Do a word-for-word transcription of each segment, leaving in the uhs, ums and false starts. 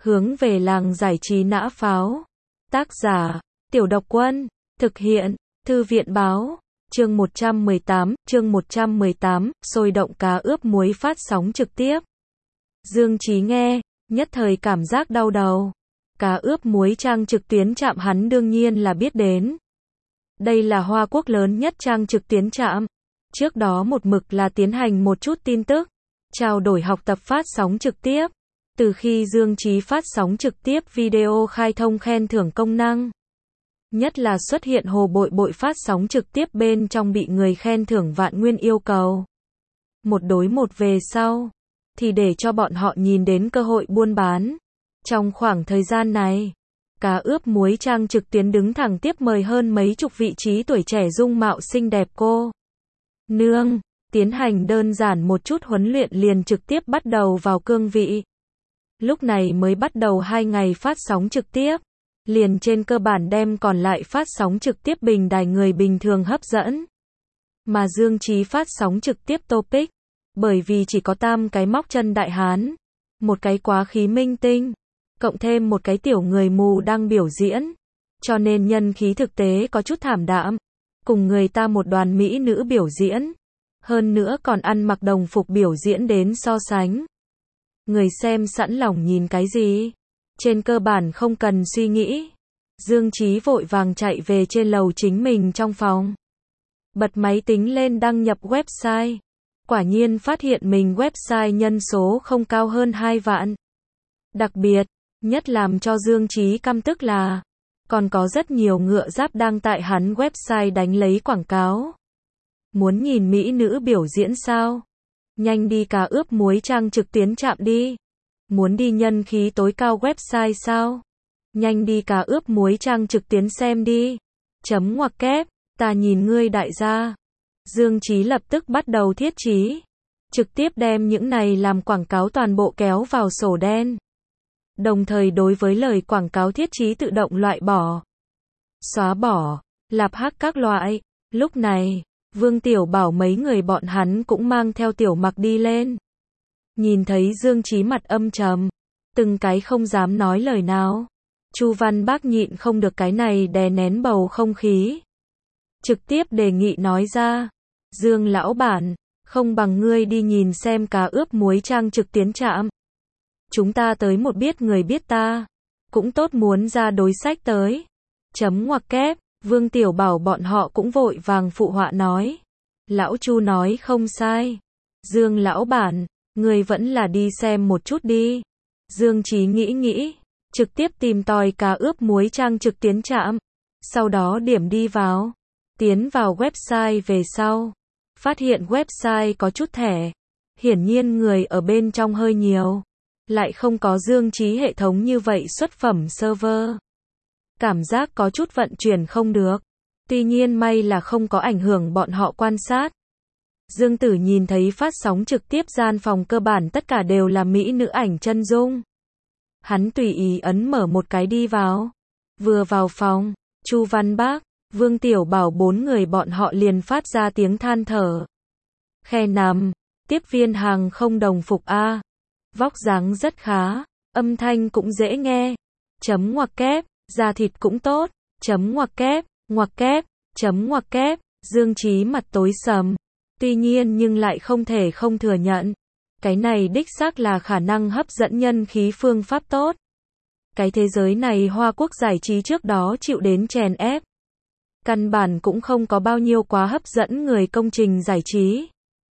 Hướng về làng giải trí nã pháo. Tác giả, Tiểu Độc Quân. Thực hiện, Thư viện báo. Chương một trăm mười tám, chương một trăm mười tám, sôi động cá ướp muối phát sóng trực tiếp. Dương Chí nghe, nhất thời cảm giác đau đầu. Cá ướp muối trang trực tuyến trạm hắn đương nhiên là biết đến. Đây là Hoa Quốc lớn nhất trang trực tuyến trạm. Trước đó một mực là tiến hành một chút tin tức, trao đổi học tập phát sóng trực tiếp. Từ khi Dương Chí phát sóng trực tiếp video khai thông khen thưởng công năng, nhất là xuất hiện Hồ Bội Bội phát sóng trực tiếp bên trong bị người khen thưởng vạn nguyên yêu cầu một đối một về sau, thì để cho bọn họ nhìn đến cơ hội buôn bán. Trong khoảng thời gian này, cá ướp muối trang trực tuyến đứng thẳng tiếp mời hơn mấy chục vị trí tuổi trẻ dung mạo xinh đẹp cô nương, tiến hành đơn giản một chút huấn luyện liền trực tiếp bắt đầu vào cương vị. Lúc này mới bắt đầu hai ngày phát sóng trực tiếp, liền trên cơ bản đem còn lại phát sóng trực tiếp bình đài người bình thường hấp dẫn. Mà Dương Chí phát sóng trực tiếp topic, bởi vì chỉ có tam cái móc chân đại hán, một cái quá khí minh tinh, cộng thêm một cái tiểu người mù đang biểu diễn, cho nên nhân khí thực tế có chút thảm đạm, cùng người ta một đoàn mỹ nữ biểu diễn, hơn nữa còn ăn mặc đồng phục biểu diễn đến so sánh. Người xem sẵn lòng nhìn cái gì? Trên cơ bản không cần suy nghĩ. Dương Chí vội vàng chạy về trên lầu chính mình trong phòng. Bật máy tính lên đăng nhập website. Quả nhiên phát hiện mình website nhân số không cao hơn hai vạn. Đặc biệt, nhất làm cho Dương Chí căm tức là, còn có rất nhiều ngựa giáp đang tại hắn website đánh lấy quảng cáo. Muốn nhìn mỹ nữ biểu diễn sao? Nhanh đi cá ướp muối trang trực tuyến chạm đi. Muốn đi nhân khí tối cao website sao? Nhanh đi cá ướp muối trang trực tuyến xem đi. Chấm ngoặc kép, ta nhìn ngươi đại gia. Dương Chí lập tức bắt đầu thiết trí. Trực tiếp đem những này làm quảng cáo toàn bộ kéo vào sổ đen. Đồng thời đối với lời quảng cáo thiết trí tự động loại bỏ, xóa bỏ, lạp hắc các loại. Lúc này, Vương Tiểu Bảo mấy người bọn hắn cũng mang theo Tiểu Mặc đi lên. Nhìn thấy Dương Chí mặt âm trầm, từng cái không dám nói lời nào. Chu Văn Bác nhịn không được cái này đè nén bầu không khí, trực tiếp đề nghị nói ra, Dương lão bản, không bằng ngươi đi nhìn xem cá ướp muối trang trực tuyến trạm. Chúng ta tới một biết người biết ta, cũng tốt muốn ra đối sách tới. Chấm ngoặc kép, Vương Tiểu Bảo bọn họ cũng vội vàng phụ họa nói. Lão Chu nói không sai. Dương lão bản, người vẫn là đi xem một chút đi. Dương Chí nghĩ nghĩ, trực tiếp tìm tòi cá ướp muối trang trực tuyến trạm. Sau đó điểm đi vào. Tiến vào website về sau. Phát hiện website có chút thẻ. Hiển nhiên người ở bên trong hơi nhiều. Lại không có Dương Chí hệ thống như vậy xuất phẩm server. Cảm giác có chút vận chuyển không được. Tuy nhiên may là không có ảnh hưởng bọn họ quan sát. Dương Tử nhìn thấy phát sóng trực tiếp gian phòng cơ bản tất cả đều là mỹ nữ ảnh chân dung. Hắn tùy ý ấn mở một cái đi vào. Vừa vào phòng, Chu Văn Bác, Vương Tiểu Bảo bốn người bọn họ liền phát ra tiếng than thở. Khe nằm, tiếp viên hàng không đồng phục A. Vóc dáng rất khá, âm thanh cũng dễ nghe. Chấm ngoặc kép, da thịt cũng tốt. Chấm ngoặc kép, ngoặc kép, chấm ngoặc kép. Dương Chí mặt tối sầm. Tuy nhiên nhưng lại không thể không thừa nhận. Cái này đích xác là khả năng hấp dẫn nhân khí phương pháp tốt. Cái thế giới này Hoa Quốc giải trí trước đó chịu đến chèn ép. Căn bản cũng không có bao nhiêu quá hấp dẫn người công trình giải trí.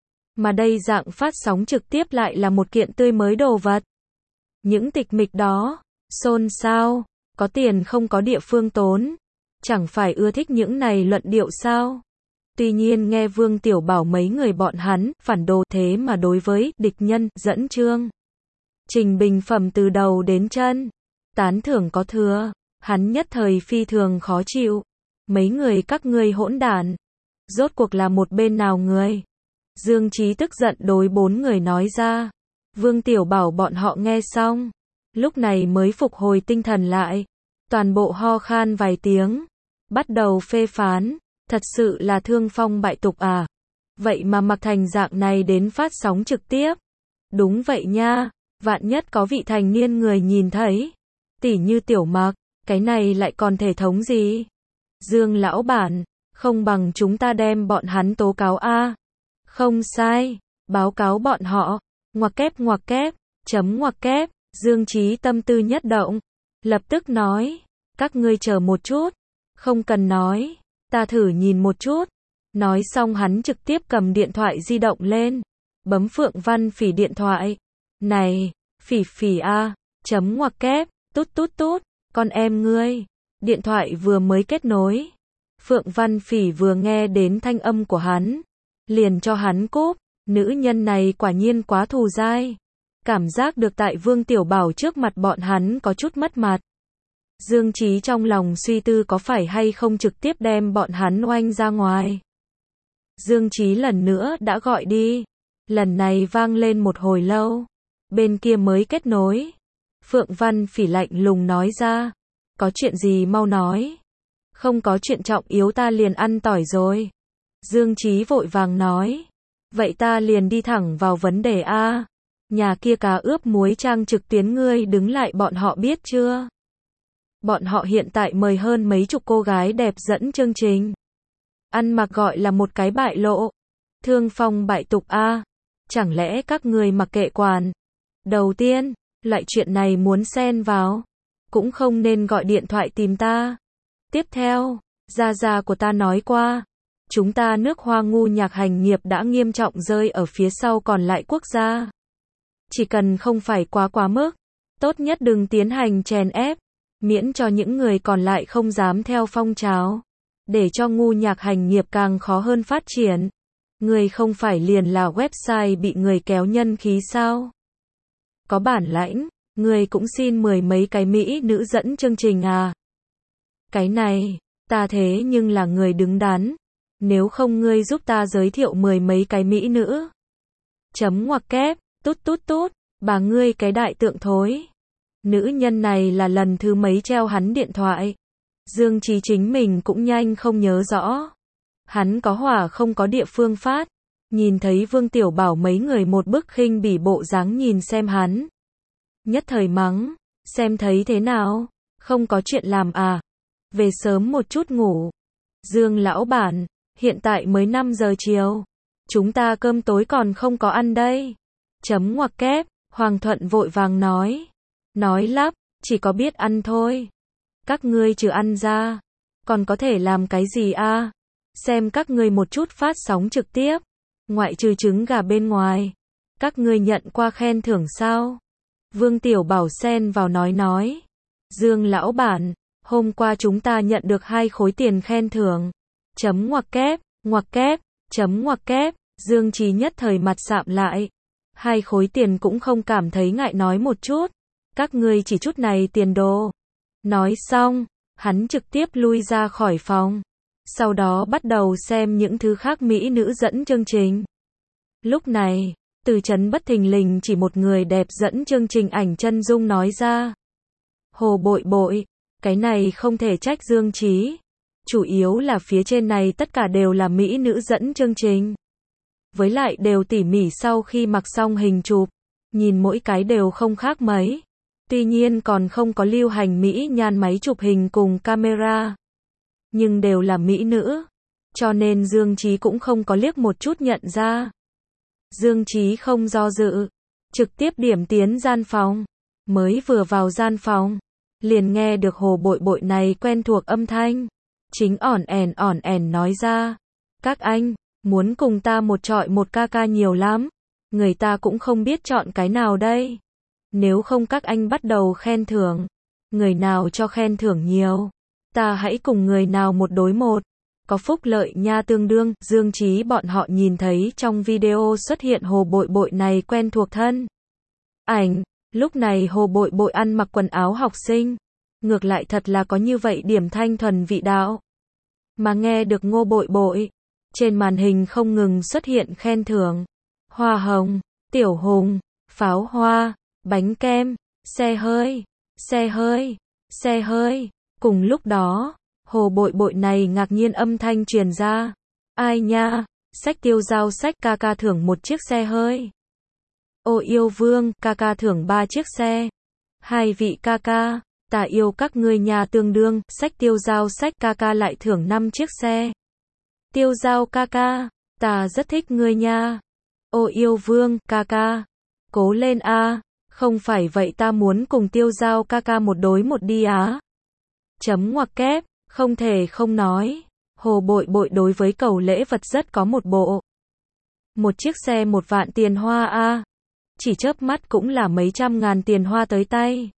Mà đây dạng phát sóng trực tiếp lại là một kiện tươi mới đồ vật. Những tịch mịch đó, xôn xao, có tiền không có địa phương tốn. Chẳng phải ưa thích những này luận điệu sao? Tuy nhiên nghe Vương Tiểu Bảo mấy người bọn hắn phản đồ thế mà đối với địch nhân dẫn chương trình bình phẩm từ đầu đến chân, tán thưởng có thừa, hắn nhất thời phi thường khó chịu. Mấy người các ngươi hỗn đản, rốt cuộc là một bên nào người? Dương Chí tức giận đối bốn người nói ra. Vương Tiểu Bảo bọn họ nghe xong, lúc này mới phục hồi tinh thần lại, toàn bộ ho khan vài tiếng, bắt đầu phê phán. Thật sự là thương phong bại tục à? Vậy mà mặc thành dạng này đến phát sóng trực tiếp. Đúng vậy nha, Vạn nhất có vị thành niên người nhìn thấy. Tỉ như Tiểu Mặc, cái này lại còn thể thống gì? Dương lão bản, không bằng chúng ta đem bọn hắn tố cáo a. Không sai, báo cáo bọn họ. Ngoặc kép ngoặc kép, chấm ngoặc kép, Dương Chí tâm tư nhất động, lập tức nói, các ngươi chờ một chút, không cần nói, ta thử nhìn một chút. Nói xong hắn trực tiếp cầm điện thoại di động lên, bấm Phượng Văn Phỉ điện thoại. Này, Phỉ Phỉ a, chấm ngoặc kép, tút tút tút, con em ngươi. Điện thoại vừa mới kết nối. Phượng Văn Phỉ vừa nghe đến thanh âm của hắn, liền cho hắn cúp. Nữ nhân này quả nhiên quá thù dai. Cảm giác được tại Vương Tiểu Bảo trước mặt bọn hắn có chút mất mặt. Dương Chí trong lòng suy tư có phải hay không trực tiếp đem bọn hắn oanh ra ngoài. Dương Chí lần nữa đã gọi đi. Lần này vang lên một hồi lâu. Bên kia mới kết nối. Phượng Văn Phỉ lạnh lùng nói ra. Có chuyện gì mau nói. Không có chuyện trọng yếu ta liền ăn tỏi rồi. Dương Chí vội vàng nói. Vậy ta liền đi thẳng vào vấn đề a. Nhà kia cá ướp muối trang trực tuyến ngươi đứng lại bọn họ biết chưa? Bọn họ hiện tại mời hơn mấy chục cô gái đẹp dẫn chương trình. Ăn mặc gọi là một cái bại lộ. Thương phong bại tục a. Chẳng lẽ các ngươi mặc kệ quản? Đầu tiên, loại chuyện này muốn xen vào, cũng không nên gọi điện thoại tìm ta. Tiếp theo, gia gia của ta nói qua, chúng ta nước Hoa ngu nhạc hành nghiệp đã nghiêm trọng rơi ở phía sau còn lại quốc gia. Chỉ cần không phải quá quá mức, tốt nhất đừng tiến hành chèn ép, miễn cho những người còn lại không dám theo phong trào, để cho ngu nhạc hành nghiệp càng khó hơn phát triển. Người không phải liền là website bị người kéo nhân khí sao? Có bản lãnh, người cũng xin mười mấy cái mỹ nữ dẫn chương trình à? Cái này, ta thế nhưng là người đứng đắn. Nếu không ngươi giúp ta giới thiệu mười mấy cái mỹ nữ. Chấm ngoặc kép, tút tút tút, bà ngươi cái đại tượng thối. Nữ nhân này là lần thứ mấy treo hắn điện thoại. Dương Chí chính mình cũng nhanh không nhớ rõ. Hắn có hỏa không có địa phương phát. Nhìn thấy Vương Tiểu Bảo mấy người một bức khinh bỉ bộ dáng nhìn xem hắn. Nhất thời mắng, xem thấy thế nào, không có chuyện làm à. Về sớm một chút ngủ. Dương lão bản, hiện tại mới năm giờ chiều. Chúng ta cơm tối còn không có ăn đây. Chấm ngoặc kép, Hoàng Thuận vội vàng nói. Nói lắp, chỉ có biết ăn thôi. Các ngươi trừ ăn ra, còn có thể làm cái gì a? À? Xem các ngươi một chút phát sóng trực tiếp. Ngoại trừ trứng gà bên ngoài. Các ngươi nhận qua khen thưởng sao? Vương Tiểu Bảo xen vào nói nói. Dương lão bản, hôm qua chúng ta nhận được hai khối tiền khen thưởng. Chấm ngoặc kép, ngoặc kép, chấm ngoặc kép, Dương Chí nhất thời mặt sạm lại. Hai khối tiền cũng không cảm thấy ngại nói một chút. Các ngươi chỉ chút này tiền đồ. Nói xong, hắn trực tiếp lui ra khỏi phòng. Sau đó bắt đầu xem những thứ khác mỹ nữ dẫn chương trình. Lúc này, Từ Chấn bất thình lình chỉ một người đẹp dẫn chương trình ảnh chân dung nói ra. Hồ bội bội, cái này không thể trách Dương Chí. Chủ yếu là phía trên này tất cả đều là mỹ nữ dẫn chương trình. Với lại đều tỉ mỉ sau khi mặc xong hình chụp. Nhìn mỗi cái đều không khác mấy. Tuy nhiên còn không có lưu hành mỹ nhan máy chụp hình cùng camera. Nhưng đều là mỹ nữ. Cho nên Dương Chí cũng không có liếc một chút nhận ra. Dương Chí không do dự. Trực tiếp điểm tiến gian phòng. Mới vừa vào gian phòng. Liền nghe được hồ bội bội này quen thuộc âm thanh. Chính ỏn ẻn ỏn ẻn nói ra. Các anh, muốn cùng ta một trọi một ca ca nhiều lắm. Người ta cũng không biết chọn cái nào đây. Nếu không các anh bắt đầu khen thưởng. Người nào cho khen thưởng nhiều. Ta hãy cùng người nào một đối một. Có phúc lợi nha tương đương. Dương Chí bọn họ nhìn thấy trong video xuất hiện hồ bội bội này quen thuộc thân ảnh. Lúc này hồ bội bội ăn mặc quần áo học sinh. Ngược lại thật là có như vậy điểm thanh thuần vị đạo. Mà nghe được ngô bội bội. Trên màn hình không ngừng xuất hiện khen thưởng. Hoa hồng, tiểu hùng, pháo hoa, bánh kem, xe hơi, xe hơi, xe hơi. Cùng lúc đó, hồ bội bội này ngạc nhiên âm thanh truyền ra. Ai nha, sách tiêu giao sách ca ca thưởng một chiếc xe hơi. Ô yêu vương, ca ca thưởng ba chiếc xe. Hai vị ca ca, ta yêu các ngươi nhà tương đương, sách Tiêu Dao sách ca ca lại thưởng năm chiếc xe. Tiêu Dao ca ca, ta rất thích ngươi nha. Ô yêu vương, ca ca, cố lên a, không phải vậy ta muốn cùng Tiêu Dao ca ca một đối một đi á. Chấm ngoặc kép, không thể không nói. Hồ Bội Bội đối với cầu lễ vật rất có một bộ. Một chiếc xe một vạn tiền hoa a, chỉ chớp mắt cũng là mấy trăm ngàn tiền hoa tới tay.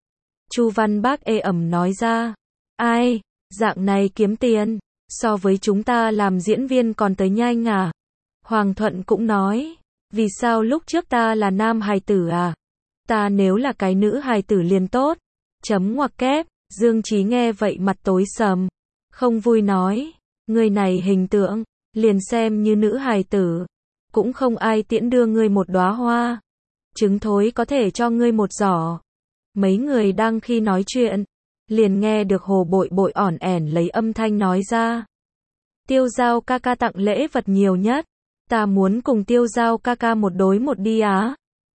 Chu Văn Bác ê ẩm nói ra, ai, dạng này kiếm tiền, so với chúng ta làm diễn viên còn tới nhanh à. Hoàng Thuận cũng nói, vì sao lúc trước ta là nam hài tử à, ta nếu là cái nữ hài tử liền tốt. Chấm ngoặc kép, Dương Chí nghe vậy mặt tối sầm, không vui nói, người này hình tượng, liền xem như nữ hài tử, cũng không ai tiễn đưa ngươi một đóa hoa, trứng thối có thể cho ngươi một giỏ. Mấy người đang khi nói chuyện, liền nghe được Hồ Bội Bội ỏn ẻn lấy âm thanh nói ra. Tiêu Dao ca ca tặng lễ vật nhiều nhất, ta muốn cùng Tiêu Dao ca ca một đối một đi á.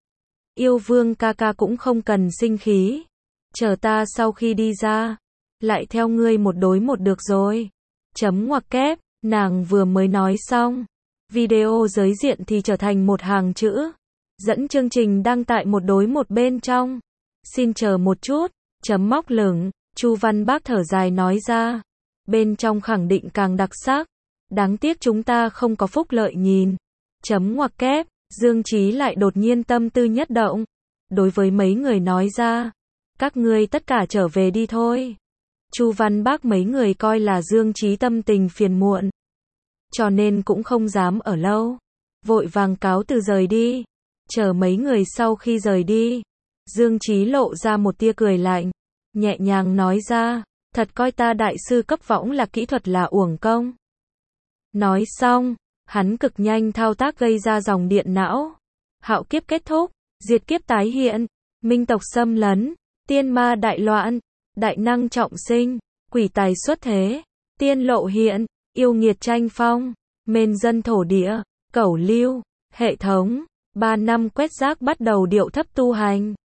Yêu vương ca ca cũng không cần sinh khí, chờ ta sau khi đi ra, lại theo ngươi một đối một được rồi. Chấm ngoặc kép, nàng vừa mới nói xong, video giới diện thì trở thành một hàng chữ, dẫn chương trình đăng tại một đối một bên trong. Xin chờ một chút, chấm móc lửng, Chu Văn Bác thở dài nói ra, bên trong khẳng định càng đặc sắc, đáng tiếc chúng ta không có phúc lợi nhìn. Chấm ngoặc kép, Dương Chí lại đột nhiên tâm tư nhất động, đối với mấy người nói ra, các ngươi tất cả trở về đi thôi. Chu Văn Bác mấy người coi là Dương Chí tâm tình phiền muộn, cho nên cũng không dám ở lâu, vội vàng cáo từ rời đi. Chờ mấy người sau khi rời đi, Dương Chí lộ ra một tia cười lạnh, nhẹ nhàng nói ra, thật coi ta đại sư cấp võng là kỹ thuật là uổng công. Nói xong, hắn cực nhanh thao tác gây ra dòng điện não. Hạo kiếp kết thúc, diệt kiếp tái hiện, minh tộc xâm lấn, tiên ma đại loạn, đại năng trọng sinh, quỷ tài xuất thế, tiên lộ hiện, yêu nghiệt tranh phong, mên dân thổ địa, cẩu lưu, hệ thống. Ba năm quét rác bắt đầu điệu thấp tu hành.